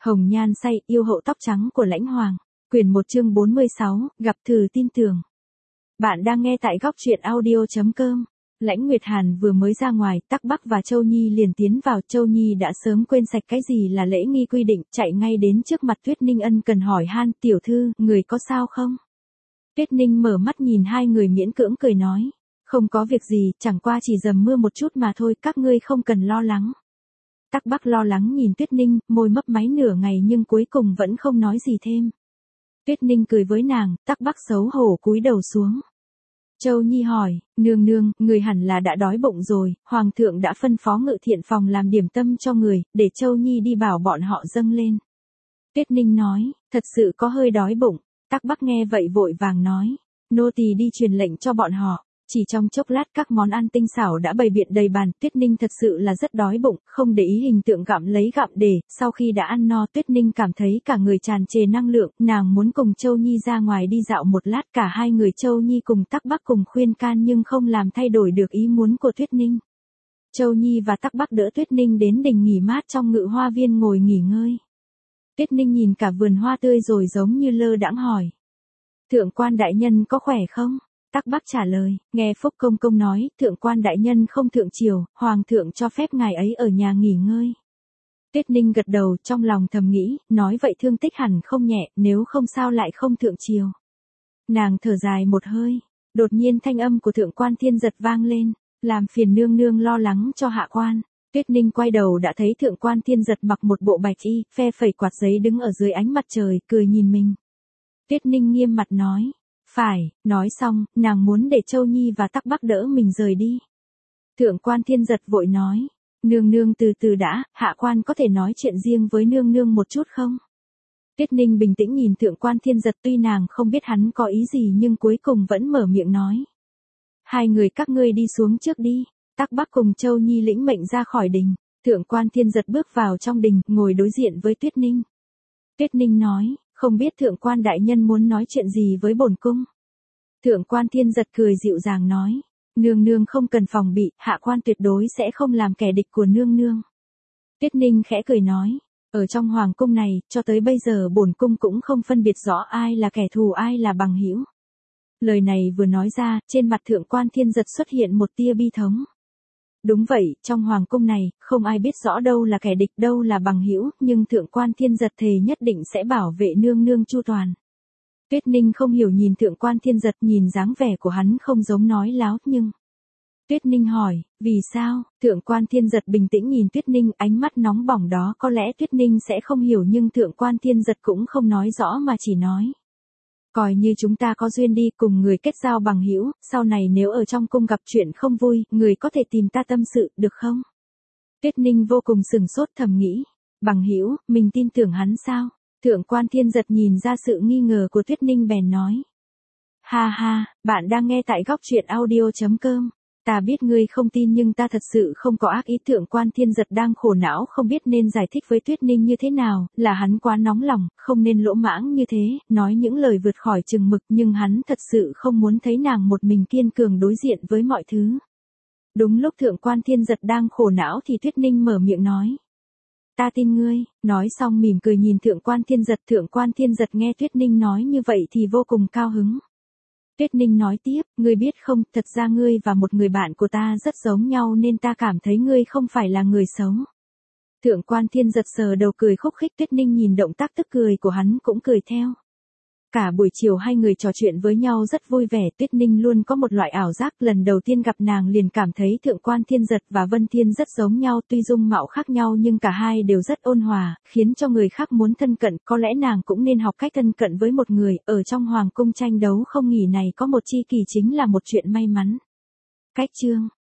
Hồng nhan say, yêu hậu tóc trắng của Lãnh Hoàng. Quyển 1 chương 46, gặp thử tin tưởng. Bạn đang nghe tại góc truyện audio.com. Lãnh Nguyệt Hàn vừa mới ra ngoài, Tắc Bắc và Châu Nhi liền tiến vào. Châu Nhi đã sớm quên sạch cái gì là lễ nghi quy định, chạy ngay đến trước mặt Tuyết Ninh ân cần hỏi han, tiểu thư, người có sao không? Tuyết Ninh mở mắt nhìn hai người miễn cưỡng cười nói, không có việc gì, chẳng qua chỉ dầm mưa một chút mà thôi, các ngươi không cần lo lắng. Tắc Bắc lo lắng nhìn Tuyết Ninh, môi mấp máy nửa ngày nhưng cuối cùng vẫn không nói gì thêm. Tuyết Ninh cười với nàng, Tắc Bắc xấu hổ cúi đầu xuống. Châu Nhi hỏi, nương nương, người hẳn là đã đói bụng rồi, Hoàng thượng đã phân phó Ngự Thiện phòng làm điểm tâm cho người, để Châu Nhi đi bảo bọn họ dâng lên. Tuyết Ninh nói, thật sự có hơi đói bụng. Tắc Bắc nghe vậy vội vàng nói, nô tỳ đi truyền lệnh cho bọn họ. Chỉ trong chốc lát các món ăn tinh xảo đã bày biện đầy bàn, Tuyết Ninh thật sự là rất đói bụng, không để ý hình tượng gặm lấy gặm để, sau khi đã ăn no Tuyết Ninh cảm thấy cả người tràn trề năng lượng, nàng muốn cùng Châu Nhi ra ngoài đi dạo một lát, cả hai người Châu Nhi cùng Tắc Bắc cùng khuyên can nhưng không làm thay đổi được ý muốn của Tuyết Ninh. Châu Nhi và Tắc Bắc đỡ Tuyết Ninh đến đình nghỉ mát trong Ngự Hoa Viên ngồi nghỉ ngơi. Tuyết Ninh nhìn cả vườn hoa tươi rồi giống như lơ đãng hỏi. Thượng quan đại nhân có khỏe không? Tắc Bắc trả lời, nghe Phúc Công Công nói, thượng quan đại nhân không thượng triều, Hoàng thượng cho phép ngài ấy ở nhà nghỉ ngơi. Tuyết Ninh gật đầu, trong lòng thầm nghĩ, nói vậy thương tích hẳn không nhẹ, nếu không sao lại không thượng triều. Nàng thở dài một hơi, đột nhiên thanh âm của thượng quan Thiên Giật vang lên, làm phiền nương nương lo lắng cho hạ quan. Tuyết Ninh quay đầu đã thấy thượng quan Thiên Giật mặc một bộ bạch y, phe phẩy quạt giấy đứng ở dưới ánh mặt trời, cười nhìn mình. Tuyết Ninh nghiêm mặt nói. Phải, nói xong, nàng muốn để Châu Nhi và Tắc Bắc đỡ mình rời đi. Thượng quan Thiên Giật vội nói, nương nương từ từ đã, hạ quan có thể nói chuyện riêng với nương nương một chút không? Tuyết Ninh bình tĩnh nhìn thượng quan Thiên Giật, tuy nàng không biết hắn có ý gì nhưng cuối cùng vẫn mở miệng nói. Hai người các ngươi đi xuống trước đi. Tắc Bắc cùng Châu Nhi lĩnh mệnh ra khỏi đình. Thượng quan Thiên Giật bước vào trong đình, ngồi đối diện với Tuyết Ninh. Tuyết Ninh nói, không biết thượng quan đại nhân muốn nói chuyện gì với bổn cung. Thượng quan Thiên Giật cười dịu dàng nói, nương nương không cần phòng bị, hạ quan tuyệt đối sẽ không làm kẻ địch của nương nương. Tuyết Ninh khẽ cười nói, ở trong hoàng cung này, cho tới bây giờ bổn cung cũng không phân biệt rõ ai là kẻ thù ai là bằng hữu. Lời này vừa nói ra, trên mặt thượng quan Thiên Giật xuất hiện một tia bi thống. Đúng vậy, trong hoàng cung này, không ai biết rõ đâu là kẻ địch đâu là bằng hữu, nhưng thượng quan Thiên Giật thề nhất định sẽ bảo vệ nương nương chu toàn. Tuyết Ninh không hiểu nhìn thượng quan Thiên Giật, nhìn dáng vẻ của hắn không giống nói láo nhưng. Tuyết Ninh hỏi, vì sao? Thượng quan Thiên Giật bình tĩnh nhìn Tuyết Ninh, ánh mắt nóng bỏng đó có lẽ Tuyết Ninh sẽ không hiểu nhưng thượng quan Thiên Giật cũng không nói rõ mà chỉ nói. Coi như chúng ta có duyên đi, cùng người kết giao bằng hữu, sau này nếu ở trong cung gặp chuyện không vui, người có thể tìm ta tâm sự, được không? Tuyết Ninh vô cùng sừng sốt thầm nghĩ, bằng hữu, mình tin tưởng hắn sao? Thượng quan Thiên Giật nhìn ra sự nghi ngờ của Tuyết Ninh bèn nói. Ha ha, bạn đang nghe tại góc truyện audio.com. Ta biết ngươi không tin nhưng ta thật sự không có ác ý. Thượng quan Thiên Giật đang khổ não không biết nên giải thích với Tuyết Ninh như thế nào, là hắn quá nóng lòng, không nên lỗ mãng như thế, nói những lời vượt khỏi chừng mực nhưng hắn thật sự không muốn thấy nàng một mình kiên cường đối diện với mọi thứ. Đúng lúc thượng quan Thiên Giật đang khổ não thì Tuyết Ninh mở miệng nói. Ta tin ngươi, nói xong mỉm cười nhìn thượng quan Thiên Giật. Thượng quan Thiên Giật nghe Tuyết Ninh nói như vậy thì vô cùng cao hứng. Tuyết Ninh nói tiếp, ngươi biết không, thật ra ngươi và một người bạn của ta rất giống nhau nên ta cảm thấy ngươi không phải là người xấu. Thượng quan Thiên Giật sờ đầu cười khúc khích, Tuyết Ninh nhìn động tác tức cười của hắn cũng cười theo. Cả buổi chiều hai người trò chuyện với nhau rất vui vẻ, Tuyết Ninh luôn có một loại ảo giác, lần đầu tiên gặp nàng liền cảm thấy thượng quan Thiên Giật và Vân Thiên rất giống nhau, tuy dung mạo khác nhau nhưng cả hai đều rất ôn hòa, khiến cho người khác muốn thân cận, có lẽ nàng cũng nên học cách thân cận với một người, ở trong hoàng cung tranh đấu không nghỉ này có một chi kỳ chính là một chuyện may mắn. Cách chương